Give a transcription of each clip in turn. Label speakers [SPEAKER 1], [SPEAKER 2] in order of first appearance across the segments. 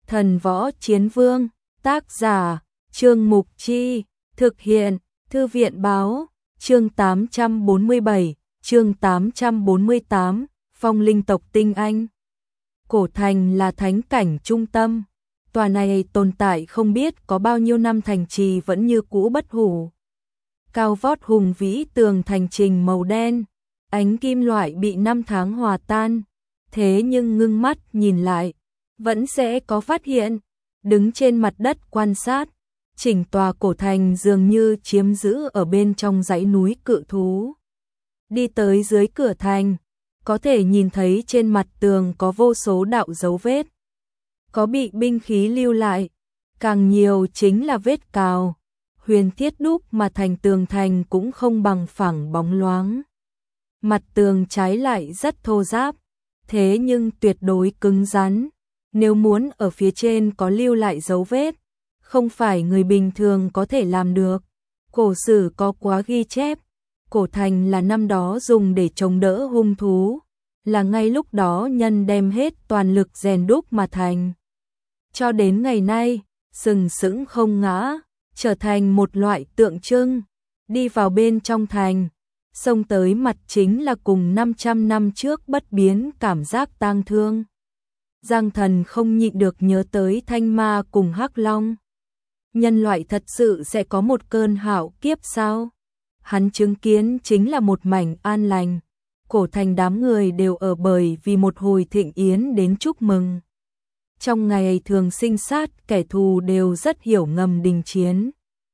[SPEAKER 1] Thần Võ Chiến Vương, tác giả, Trương Mục Chi, thực hiện, Thư viện Báo, chương 847, chương 848, Phong Linh tộc Tinh Anh. Cổ thành là thánh cảnh trung tâm, tòa này tồn tại không biết có bao nhiêu năm, thành trì vẫn như cũ bất hủ. Cao vót hùng vĩ, tường thành trình màu đen, ánh kim loại bị năm tháng hòa tan, thế nhưng ngưng mắt nhìn lại, vẫn sẽ có phát hiện. Đứng trên mặt đất quan sát, chỉnh tòa cổ thành dường như chiếm giữ ở bên trong dãy núi cự thú. Đi tới dưới cửa thành, có thể nhìn thấy trên mặt tường có vô số đạo dấu vết. Có bị binh khí lưu lại, càng nhiều chính là vết cào, huyền thiết đúc mà thành tường thành cũng không bằng phẳng bóng loáng. Mặt tường trái lại rất thô ráp, thế nhưng tuyệt đối cứng rắn. Nếu muốn ở phía trên có lưu lại dấu vết, không phải người bình thường có thể làm được. Cổ sử có quá ghi chép, cổ thành là năm đó dùng để chống đỡ hung thú, là ngay lúc đó nhân đem hết toàn lực rèn đúc mà thành. Cho đến ngày nay, sừng sững không ngã, trở thành một loại tượng trưng. Đi vào bên trong thành, xông tới mặt chính là cùng 500 năm trước bất biến cảm giác tang thương. Giang Thần không nhịn được nhớ tới Thanh Ma cùng Hắc Long. Nhân loại thật sự sẽ có một cơn hạo kiếp sao? Hắn chứng kiến chính là một mảnh an lành. Cổ thành đám người đều ở bởi vì một hồi thịnh yến đến chúc mừng. Trong ngày thường sinh sát, kẻ thù đều rất hiểu ngầm đình chiến.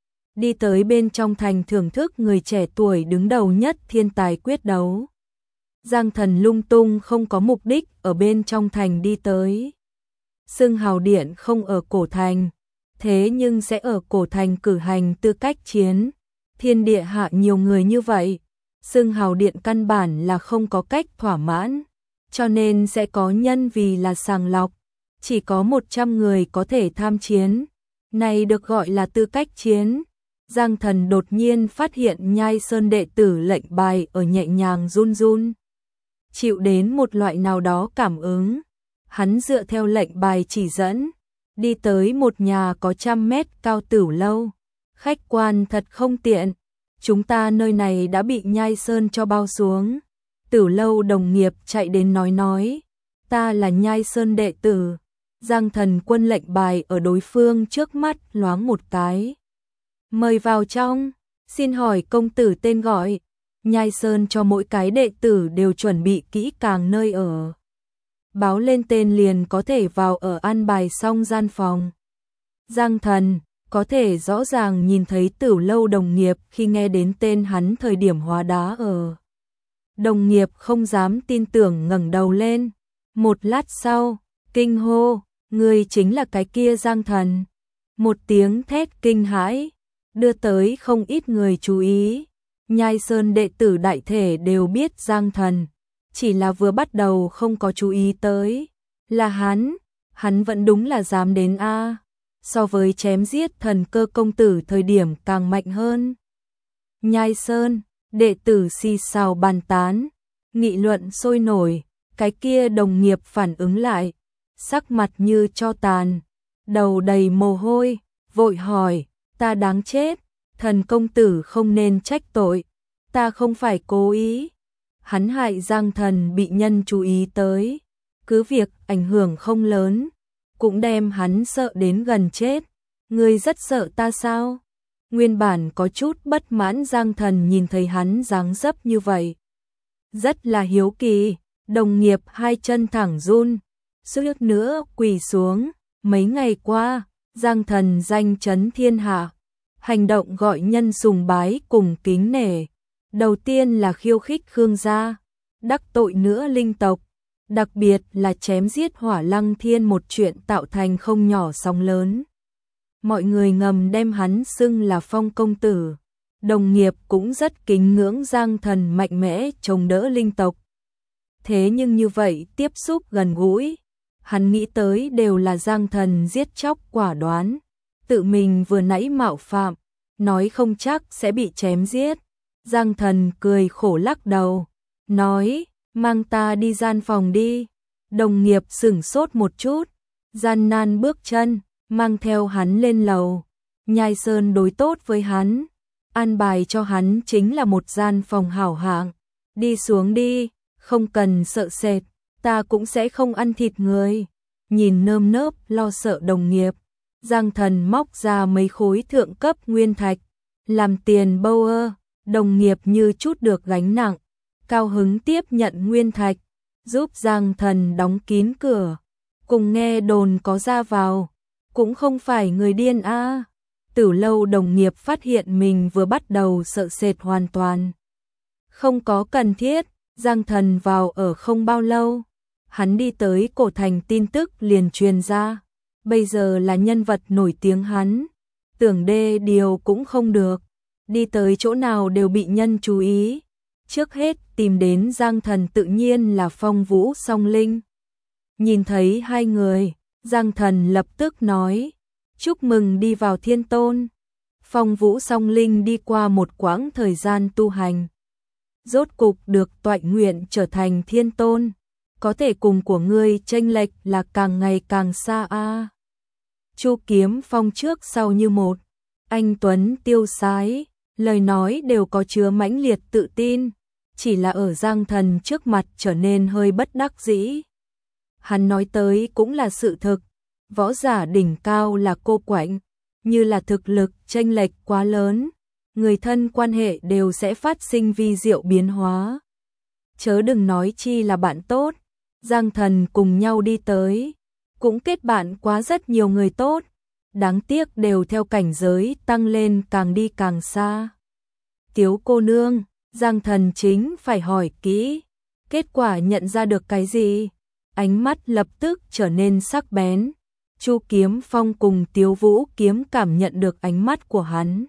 [SPEAKER 1] Đi tới bên trong thành thưởng thức người trẻ tuổi đứng đầu nhất thiên tài quyết đấu. Giang Thần lung tung không có mục đích ở bên trong thành đi tới. Xưng hào điện không ở cổ thành, thế nhưng sẽ ở cổ thành cử hành tư cách chiến. Thiên địa hạ nhiều người như vậy, xưng hào điện căn bản là không có cách thỏa mãn, cho nên sẽ có nhân vì là sàng lọc. Chỉ có 100 người có thể tham chiến, này được gọi là tư cách chiến. Giang Thần đột nhiên phát hiện Nhai Sơn đệ tử lệnh bài ở nhẹ nhàng run run. Chịu đến một loại nào đó cảm ứng, hắn dựa theo lệnh bài chỉ dẫn, đi tới một nhà có 100 mét cao tửu lâu. Khách quan thật không tiện, chúng ta nơi này đã bị Nhai Sơn cho bao xuống. Tửu lâu đồng nghiệp chạy đến nói, ta là Nhai Sơn đệ tử. Giang Thần quân lệnh bài ở đối phương trước mắt loáng một cái. Mời vào trong, xin hỏi công tử tên gọi. Nhai Sơn cho mỗi cái đệ tử đều chuẩn bị kỹ càng nơi ở. Báo lên tên liền có thể vào ở, an bài xong gian phòng. Giang Thần có thể rõ ràng nhìn thấy tửu lâu đồng nghiệp khi nghe đến tên hắn thời điểm hóa đá ở. Đồng nghiệp không dám tin tưởng ngẩng đầu lên. Một lát sau, kinh hô, người chính là cái kia Giang Thần. Một tiếng thét kinh hãi, đưa tới không ít người chú ý. Nhai Sơn đệ tử đại thể đều biết Giang Thần, chỉ là vừa bắt đầu không có chú ý tới. Là hắn vẫn đúng là dám đến a. So với chém giết thần cơ công tử thời điểm càng mạnh hơn. Nhai Sơn, đệ tử xì xào bàn tán, nghị luận sôi nổi, cái kia đồng nghiệp phản ứng lại, sắc mặt như tro tàn, đầu đầy mồ hôi, vội hỏi, ta đáng chết. Thần công tử không nên trách tội, ta không phải cố ý. Hắn hại Giang Thần bị nhân chú ý tới, cứ việc ảnh hưởng không lớn, cũng đem hắn sợ đến gần chết. Ngươi rất sợ ta sao? Nguyên bản có chút bất mãn Giang Thần nhìn thấy hắn dáng dấp như vậy, rất là hiếu kỳ. Đồng nghiệp hai chân thẳng run, suýt nữa quỳ xuống. Mấy ngày qua, Giang Thần danh chấn thiên hạ, hành động gọi nhân sùng bái cùng kính nể. Đầu tiên là khiêu khích Khương gia, đắc tội nữa linh tộc, đặc biệt là chém giết Hỏa Lăng Thiên, một chuyện tạo thành không nhỏ sóng lớn. Mọi người ngầm đem hắn xưng là Phong công tử. Đồng nghiệp cũng rất kính ngưỡng Giang Thần mạnh mẽ chống đỡ linh tộc. Thế nhưng như vậy tiếp xúc gần gũi, hắn nghĩ tới đều là Giang Thần giết chóc quả đoán, tự mình vừa nãy mạo phạm, nói không chắc sẽ bị chém giết. Giang Thần cười khổ lắc đầu, nói, mang ta đi gian phòng đi. Đồng nghiệp sửng sốt một chút, gian nan bước chân, mang theo hắn lên lầu. Nhai Sơn đối tốt với hắn, an bài cho hắn chính là một gian phòng hảo hạng. Đi xuống đi, không cần sợ sệt, ta cũng sẽ không ăn thịt người. Nhìn nơm nớp lo sợ đồng nghiệp, Giang Thần móc ra mấy khối thượng cấp nguyên thạch, làm tiền bâu ơ. Đồng nghiệp như chút được gánh nặng, cao hứng tiếp nhận nguyên thạch, giúp Giang Thần đóng kín cửa. Cùng nghe đồn có ra vào, cũng không phải người điên a. Từ lâu đồng nghiệp phát hiện mình vừa bắt đầu sợ sệt hoàn toàn. Không có cần thiết, Giang Thần vào ở không bao lâu. Hắn đi tới cổ thành tin tức liền truyền ra. Bây giờ là nhân vật nổi tiếng hắn. Tưởng đê điều cũng không được. Đi tới chỗ nào đều bị nhân chú ý. Trước hết tìm đến Giang Thần tự nhiên là Phong Vũ Song Linh. Nhìn thấy hai người, Giang Thần lập tức nói. Chúc mừng đi vào Thiên Tôn. Phong Vũ Song Linh đi qua một quãng thời gian tu hành. Rốt cục được toại nguyện trở thành Thiên Tôn. Có thể cùng của ngươi chênh lệch là càng ngày càng xa a. Chu Kiếm Phong trước sau như một. Anh tuấn tiêu sái, lời nói đều có chứa mãnh liệt tự tin. Chỉ là ở Giang Thần trước mặt trở nên hơi bất đắc dĩ. Hắn nói tới cũng là sự thực. Võ giả đỉnh cao là cô quạnh, như là thực lực chênh lệch quá lớn, người thân quan hệ đều sẽ phát sinh vi diệu biến hóa. Chớ đừng nói chi là bạn tốt, Giang Thần cùng nhau đi tới, cũng kết bạn quá rất nhiều người tốt, đáng tiếc đều theo cảnh giới tăng lên càng đi càng xa. Tiếu cô nương, Giang Thần chính phải hỏi kỹ, kết quả nhận ra được cái gì? Ánh mắt lập tức trở nên sắc bén. Chu Kiếm Phong cùng Tiếu Vũ Kiếm cảm nhận được ánh mắt của hắn.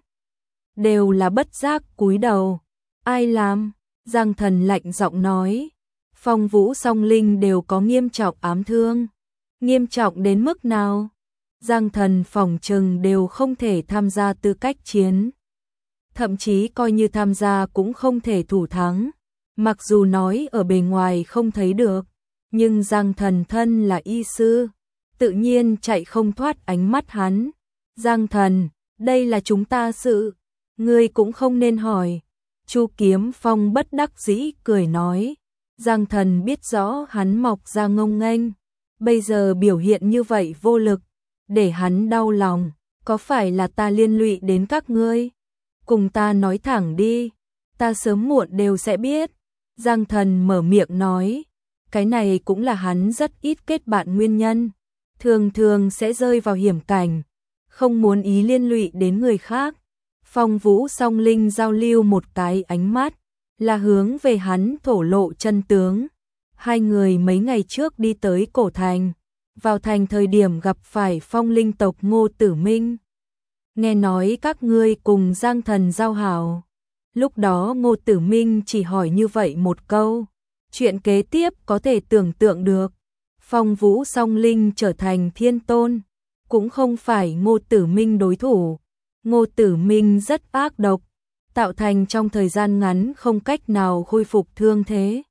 [SPEAKER 1] Đều là bất giác cúi đầu. Ai làm? Giang Thần lạnh giọng nói. Phong Vũ Song Linh đều có nghiêm trọng ám thương. Nghiêm trọng đến mức nào? Giang Thần phỏng chừng đều không thể tham gia tư cách chiến. Thậm chí coi như tham gia cũng không thể thủ thắng. Mặc dù nói ở bề ngoài không thấy được, nhưng Giang Thần thân là y sư, tự nhiên chạy không thoát ánh mắt hắn. Giang Thần, đây là chúng ta sự, ngươi cũng không nên hỏi. Chu Kiếm Phong bất đắc dĩ cười nói. Giang Thần biết rõ hắn mọc ra ngông nghênh, bây giờ biểu hiện như vậy vô lực, để hắn đau lòng. Có phải là ta liên lụy đến các ngươi? Cùng ta nói thẳng đi, ta sớm muộn đều sẽ biết. Giang Thần mở miệng nói. Cái này cũng là hắn rất ít kết bạn nguyên nhân. Thường thường sẽ rơi vào hiểm cảnh, không muốn ý liên lụy đến người khác. Phong Vũ Song Linh giao lưu một cái ánh mắt, là hướng về hắn thổ lộ chân tướng. Hai người mấy ngày trước đi tới cổ thành, vào thành thời điểm gặp phải Phong Linh tộc Ngô Tử Minh. Nghe nói các ngươi cùng Giang Thần giao hảo. Lúc đó Ngô Tử Minh chỉ hỏi như vậy một câu. Chuyện kế tiếp có thể tưởng tượng được. Phong Vũ Song Linh trở thành Thiên Tôn, cũng không phải Ngô Tử Minh đối thủ. Ngô Tử Minh rất ác độc, tạo thành trong thời gian ngắn không cách nào khôi phục thương thế.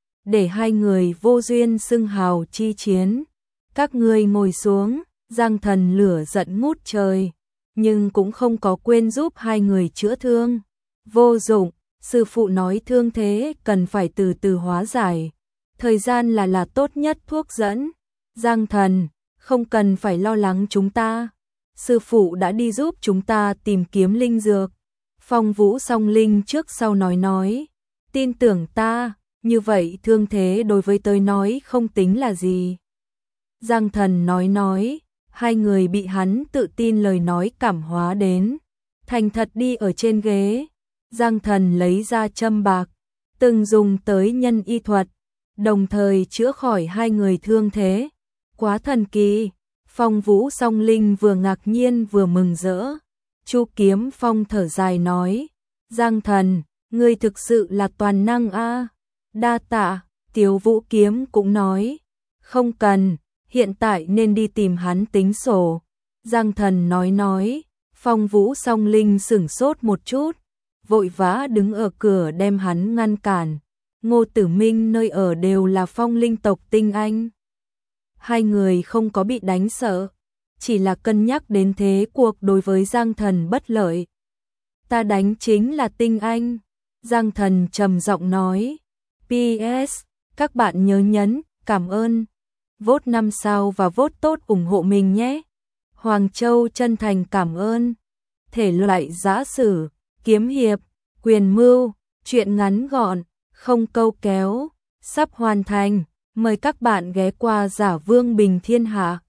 [SPEAKER 1] Để hai người vô duyên xưng hào chi chiến. Các ngươi ngồi xuống, Giang Thần lửa giận ngút trời, nhưng cũng không có quên giúp hai người chữa thương. Vô dụng, sư phụ nói thương thế cần phải từ từ hóa giải. Thời gian là tốt nhất thuốc dẫn. Giang Thần, không cần phải lo lắng chúng ta. Sư phụ đã đi giúp chúng ta tìm kiếm linh dược. Phong Vũ Song Linh trước sau nói. Tin tưởng ta, như vậy thương thế đối với tôi nói không tính là gì. Giang Thần nói. Hai người bị hắn tự tin lời nói cảm hóa đến. Thành thật đi ở trên ghế. Giang Thần lấy ra châm bạc, từng dùng tới nhân y thuật, đồng thời chữa khỏi hai người thương thế. Quá thần kỳ. Phong Vũ Song Linh vừa ngạc nhiên vừa mừng rỡ. Chu Kiếm Phong thở dài nói. Giang Thần, ngươi thực sự là toàn năng a. Đa tạ. Tiếu Vũ Kiếm cũng nói. Không cần, hiện tại nên đi tìm hắn tính sổ. Giang Thần nói. Phong Vũ Song Linh sửng sốt một chút, vội vã đứng ở cửa đem hắn ngăn cản. Ngô Tử Minh nơi ở đều là Phong Linh tộc tinh anh. Hai người không có bị đánh sợ, chỉ là cân nhắc đến thế cuộc đối với Giang Thần bất lợi. Ta đánh chính là Tinh Anh, Giang Thần trầm giọng nói. PS, các bạn nhớ nhấn, cảm ơn, vote 5 sao và vote tốt ủng hộ mình nhé. Hoàng Châu chân thành cảm ơn. Thể loại giã sử, kiếm hiệp, quyền mưu, truyện ngắn gọn, không câu kéo, sắp hoàn thành. Mời các bạn ghé qua Giả Vương Bình Thiên Hạ.